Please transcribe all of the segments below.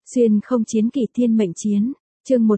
Xuyên không chiến kỳ thiên mệnh chiến. Chương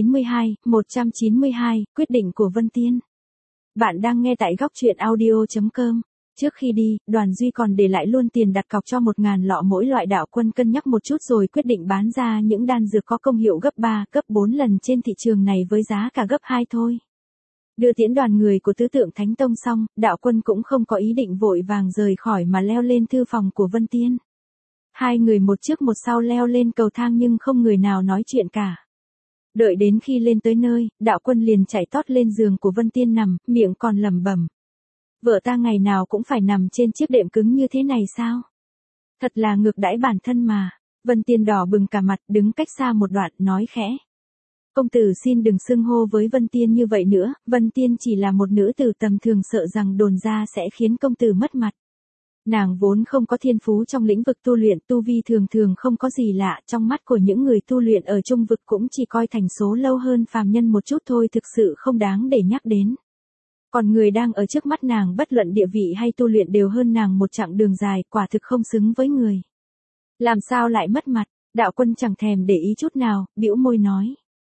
192, quyết định của Vân Tiên. Bạn đang nghe tại góc truyện audio.com. Trước khi đi, Đoàn Duy còn để lại luôn tiền đặt cọc cho 1.000 lọ mỗi loại. Đạo Quân cân nhắc một chút rồi quyết định bán ra những đan dược có công hiệu gấp 3, gấp 4 lần trên thị trường này với giá cả gấp 2 thôi. Đưa tiễn đoàn người của Tứ Tượng Thánh Tông xong, Đạo Quân cũng không có ý định vội vàng rời khỏi mà leo lên thư phòng của Vân Tiên. Hai người một trước một sau leo lên cầu thang nhưng không người nào nói chuyện cả. Đợi đến khi lên tới nơi, Đạo Quân liền chạy tót lên giường của Vân Tiên nằm, miệng còn lẩm bẩm. Vợ ta ngày nào cũng phải nằm trên chiếc đệm cứng như thế này sao? Thật là ngược đãi bản thân mà. Vân Tiên đỏ bừng cả mặt, đứng cách xa một đoạn, nói khẽ. Công tử xin đừng xưng hô với Vân Tiên như vậy nữa, Vân Tiên chỉ là một nữ tử tầm thường, sợ rằng đồn ra sẽ khiến công tử mất mặt. Nàng vốn không có thiên phú trong lĩnh vực tu luyện, tu vi thường thường không có gì lạ, trong mắt của những người tu luyện ở trung vực cũng chỉ coi thành số lâu hơn phàm nhân một chút thôi, thực sự không đáng để nhắc đến. Còn người đang ở trước mắt nàng bất luận địa vị hay tu luyện đều hơn nàng một chặng đường dài, quả thực không xứng với người. Làm sao lại mất mặt? Đạo Quân chẳng thèm để ý chút nào, bĩu môi nói.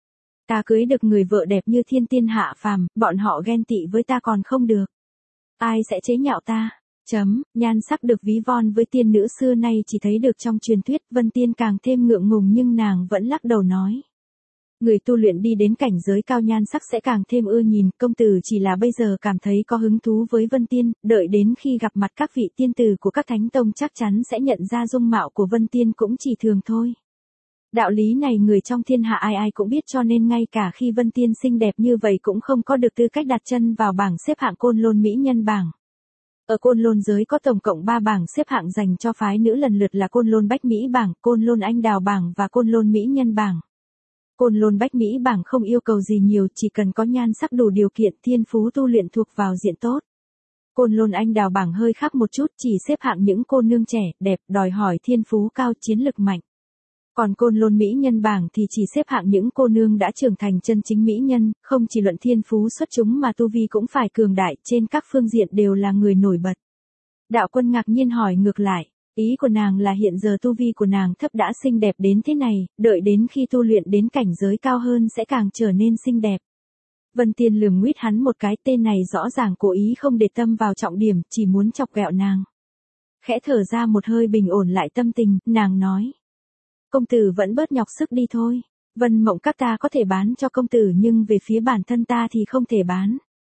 Ta cưới được người vợ đẹp như thiên tiên hạ phàm, bọn họ ghen tị với ta còn không được. Ai sẽ chế nhạo ta? Nhan sắc được ví von với tiên nữ xưa nay chỉ thấy được trong truyền thuyết. Vân Tiên càng thêm ngượng ngùng nhưng nàng vẫn lắc đầu nói. Người tu luyện đi đến cảnh giới cao nhan sắc sẽ càng thêm ưa nhìn, công tử chỉ là bây giờ cảm thấy có hứng thú với Vân Tiên, đợi đến khi gặp mặt các vị tiên tử của các thánh tông chắc chắn sẽ nhận ra dung mạo của Vân Tiên cũng chỉ thường thôi. Đạo lý này người trong thiên hạ ai ai cũng biết, cho nên ngay cả khi Vân Tiên xinh đẹp như vậy cũng không có được tư cách đặt chân vào bảng xếp hạng Côn Lôn mỹ nhân bảng. Ở Côn Lôn giới có tổng cộng 3 bảng xếp hạng dành cho phái nữ, lần lượt là Côn Lôn Bách Mỹ bảng, Côn Lôn Anh Đào bảng và Côn Lôn Mỹ Nhân bảng. Côn Lôn Bách Mỹ bảng không yêu cầu gì nhiều, chỉ cần có nhan sắc đủ điều kiện, thiên phú tu luyện thuộc vào diện tốt. Côn Lôn Anh Đào bảng hơi khác một chút, chỉ xếp hạng những cô nương trẻ, đẹp, đòi hỏi thiên phú cao, chiến lực mạnh. Còn Côn Lôn Mỹ Nhân bảng thì chỉ xếp hạng những cô nương đã trưởng thành chân chính mỹ nhân, không chỉ luận thiên phú xuất chúng mà tu vi cũng phải cường đại, trên các phương diện đều là người nổi bật. Đạo Quân ngạc nhiên hỏi ngược lại, ý của nàng là hiện giờ tu vi của nàng thấp đã xinh đẹp đến thế này, đợi đến khi tu luyện đến cảnh giới cao hơn sẽ càng trở nên xinh đẹp. Vân Tiên lườm nguyết hắn một cái, tên này rõ ràng cố ý không để tâm vào trọng điểm, chỉ muốn chọc ghẹo nàng. Khẽ thở ra một hơi bình ổn lại tâm tình, nàng nói. Công tử vẫn bớt nhọc sức đi thôi. Vân Mộng các ta có thể bán cho công tử nhưng về phía bản thân ta thì không thể bán.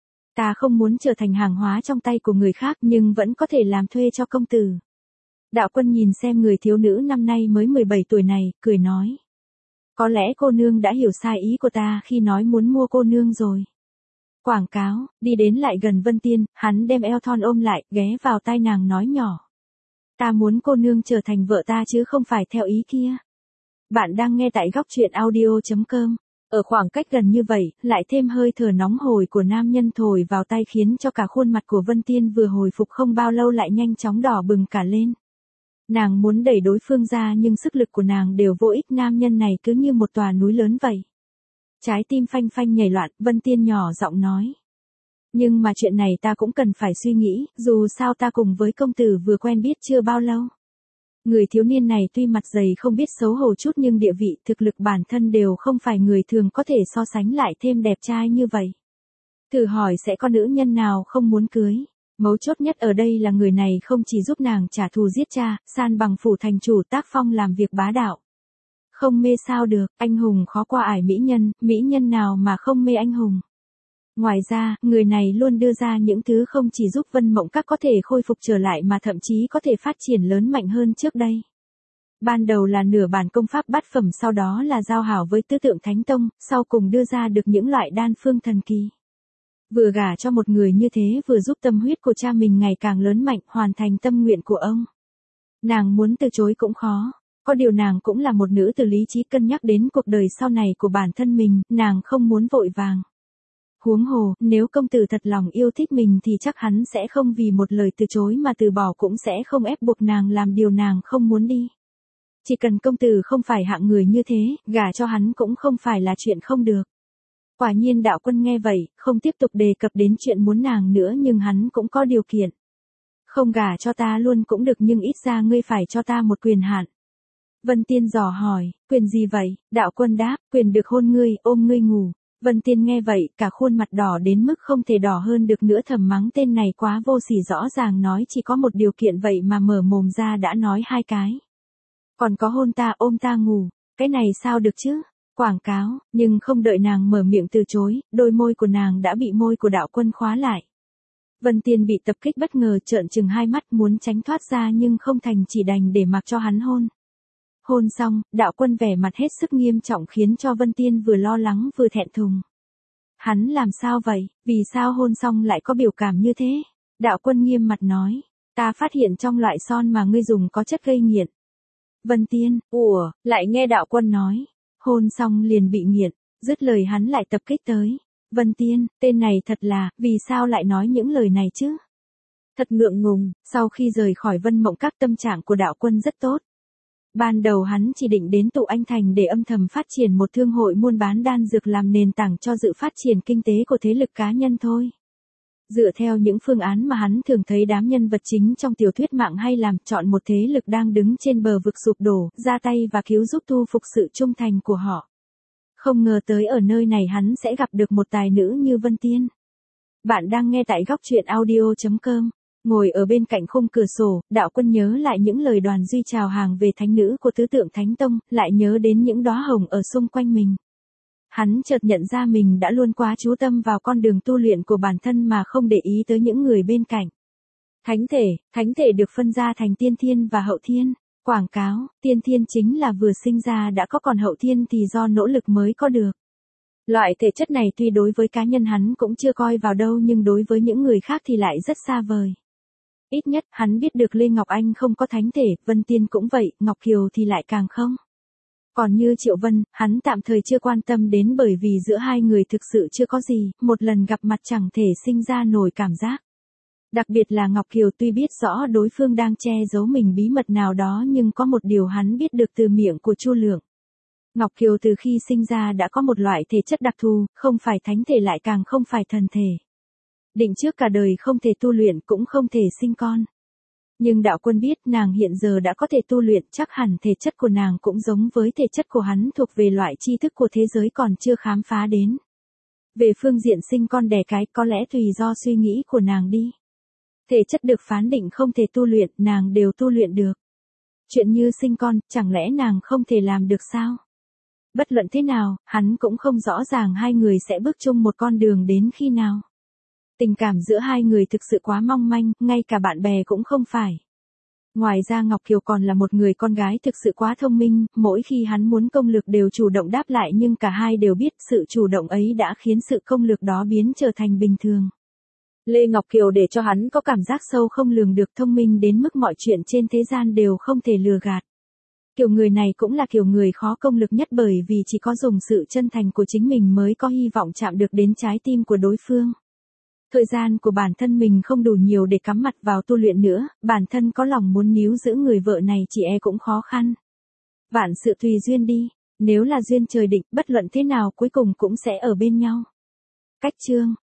Ta không muốn trở thành hàng hóa trong tay của người khác nhưng vẫn có thể làm thuê cho công tử. Đạo Quân nhìn xem người thiếu nữ năm nay mới 17 tuổi này, cười nói. Có lẽ cô nương đã hiểu sai ý của ta khi nói muốn mua cô nương rồi. Quảng cáo, đi đến lại gần Vân Tiên, hắn đem eo thon ôm lại, ghé vào tai nàng nói nhỏ. Ta muốn cô nương trở thành vợ ta chứ không phải theo ý kia. Bạn đang nghe tại góc truyện audio.com. Ở khoảng cách gần như vậy, lại thêm hơi thở nóng hổi của nam nhân thổi vào tay khiến cho cả khuôn mặt của Vân Tiên vừa hồi phục không bao lâu lại nhanh chóng đỏ bừng cả lên. Nàng muốn đẩy đối phương ra nhưng sức lực của nàng đều vô ích, nam nhân này cứ như một tòa núi lớn vậy. Trái tim phanh phanh nhảy loạn, Vân Tiên nhỏ giọng nói. Nhưng mà chuyện này ta cũng cần phải suy nghĩ, dù sao ta cùng với công tử vừa quen biết chưa bao lâu. Người thiếu niên này tuy mặt dày không biết xấu hổ chút nhưng địa vị, thực lực bản thân đều không phải người thường có thể so sánh, lại thêm đẹp trai như vậy. Thử hỏi sẽ có nữ nhân nào không muốn cưới. Mấu chốt nhất ở đây là người này không chỉ giúp nàng trả thù giết cha, san bằng phủ thành chủ, tác phong làm việc bá đạo. Không mê sao được, anh hùng khó qua ải mỹ nhân nào mà không mê anh hùng. Ngoài ra, người này luôn đưa ra những thứ không chỉ giúp Vân Mộng các có thể khôi phục trở lại mà thậm chí có thể phát triển lớn mạnh hơn trước đây. Ban đầu là nửa bản công pháp bát phẩm, sau đó là giao hảo với Tứ Tượng Thánh Tông, sau cùng đưa ra được những loại đan phương thần kỳ. Vừa gả cho một người như thế vừa giúp tâm huyết của cha mình ngày càng lớn mạnh, hoàn thành tâm nguyện của ông. Nàng muốn từ chối cũng khó. Có điều nàng cũng là một nữ tử lý trí, cân nhắc đến cuộc đời sau này của bản thân mình, nàng không muốn vội vàng. Huống hồ, nếu công tử thật lòng yêu thích mình thì chắc hắn sẽ không vì một lời từ chối mà từ bỏ, cũng sẽ không ép buộc nàng làm điều nàng không muốn đi. Chỉ cần công tử không phải hạng người như thế, gả cho hắn cũng không phải là chuyện không được. Quả nhiên Đạo Quân nghe vậy, không tiếp tục đề cập đến chuyện muốn nàng nữa, nhưng hắn cũng có điều kiện. Không gả cho ta luôn cũng được nhưng ít ra ngươi phải cho ta một quyền hạn. Vân Tiên dò hỏi, quyền gì vậy? Đạo Quân đáp, quyền được hôn ngươi, ôm ngươi ngủ. Vân Tiên nghe vậy, cả khuôn mặt đỏ đến mức không thể đỏ hơn được nữa, thầm mắng tên này quá vô sỉ, rõ ràng nói chỉ có một điều kiện vậy mà mở mồm ra đã nói hai cái. Còn có hôn ta, ôm ta ngủ, cái này sao được chứ? Quảng cáo, nhưng không đợi nàng mở miệng từ chối, đôi môi của nàng đã bị môi của Đạo Quân khóa lại. Vân Tiên bị tập kích bất ngờ, trợn trừng hai mắt muốn tránh thoát ra nhưng không thành, chỉ đành để mặc cho hắn hôn. Hôn xong, Đạo Quân vẻ mặt hết sức nghiêm trọng khiến cho Vân Tiên vừa lo lắng vừa thẹn thùng. Hắn làm sao vậy? Vì sao hôn xong lại có biểu cảm như thế? Đạo Quân nghiêm mặt nói, ta phát hiện trong loại son mà ngươi dùng có chất gây nghiện. Vân Tiên, lại nghe Đạo Quân nói, hôn xong liền bị nghiện, dứt lời hắn lại tập kích tới. Vân Tiên, tên này thật là, vì sao lại nói những lời này chứ? Thật ngượng ngùng, sau khi rời khỏi Vân Mộng Các tâm trạng của Đạo Quân rất tốt. Ban đầu hắn chỉ định đến Tụ Anh Thành để âm thầm phát triển một thương hội muôn bán đan dược làm nền tảng cho sự phát triển kinh tế của thế lực cá nhân thôi. Dựa theo những phương án mà hắn thường thấy đám nhân vật chính trong tiểu thuyết mạng hay làm, chọn một thế lực đang đứng trên bờ vực sụp đổ, ra tay và cứu giúp thu phục sự trung thành của họ. Không ngờ tới ở nơi này hắn sẽ gặp được một tài nữ như Vân Tiên. Bạn đang nghe tại góc truyện audio.com. Ngồi ở bên cạnh khung cửa sổ, Đạo Quân nhớ lại những lời Đoàn Duy chào hàng về thánh nữ của tứ tượng Thánh Tông, lại nhớ đến những đóa hồng ở xung quanh mình. Hắn chợt nhận ra mình đã luôn quá chú tâm vào con đường tu luyện của bản thân mà không để ý tới những người bên cạnh. Thánh thể được phân ra thành tiên thiên và hậu thiên. Quảng cáo, tiên thiên chính là vừa sinh ra đã có, còn hậu thiên thì do nỗ lực mới có được. Loại thể chất này tuy đối với cá nhân hắn cũng chưa coi vào đâu nhưng đối với những người khác thì lại rất xa vời. Ít nhất hắn biết được Lê Ngọc Anh không có thánh thể, Vân Tiên cũng vậy, Ngọc Kiều thì lại càng không. Còn như Triệu Vân, hắn tạm thời chưa quan tâm đến bởi vì giữa hai người thực sự chưa có gì, một lần gặp mặt chẳng thể sinh ra nổi cảm giác. Đặc biệt là Ngọc Kiều, tuy biết rõ đối phương đang che giấu mình bí mật nào đó nhưng có một điều hắn biết được từ miệng của Chu Lượng. Ngọc Kiều từ khi sinh ra đã có một loại thể chất đặc thù, không phải thánh thể lại càng không phải thần thể. Định trước cả đời không thể tu luyện cũng không thể sinh con. Nhưng Đạo Quân biết nàng hiện giờ đã có thể tu luyện, chắc hẳn thể chất của nàng cũng giống với thể chất của hắn, thuộc về loại tri thức của thế giới còn chưa khám phá đến. Về phương diện sinh con đẻ cái có lẽ tùy do suy nghĩ của nàng đi. Thể chất được phán định không thể tu luyện, nàng đều tu luyện được. Chuyện như sinh con, chẳng lẽ nàng không thể làm được sao? Bất luận thế nào, hắn cũng không rõ ràng hai người sẽ bước chung một con đường đến khi nào. Tình cảm giữa hai người thực sự quá mong manh, ngay cả bạn bè cũng không phải. Ngoài ra Ngọc Kiều còn là một người con gái thực sự quá thông minh, mỗi khi hắn muốn công lực đều chủ động đáp lại nhưng cả hai đều biết sự chủ động ấy đã khiến sự công lực đó biến trở thành bình thường. Lê Ngọc Kiều để cho hắn có cảm giác sâu không lường được, thông minh đến mức mọi chuyện trên thế gian đều không thể lừa gạt. Kiểu người này cũng là kiểu người khó công lực nhất bởi vì chỉ có dùng sự chân thành của chính mình mới có hy vọng chạm được đến trái tim của đối phương. Thời gian của bản thân mình không đủ nhiều để cắm mặt vào tu luyện nữa, bản thân có lòng muốn níu giữ người vợ này chỉ e cũng khó khăn. Vạn sự tùy duyên đi, nếu là duyên trời định, bất luận thế nào cuối cùng cũng sẽ ở bên nhau. Cách chương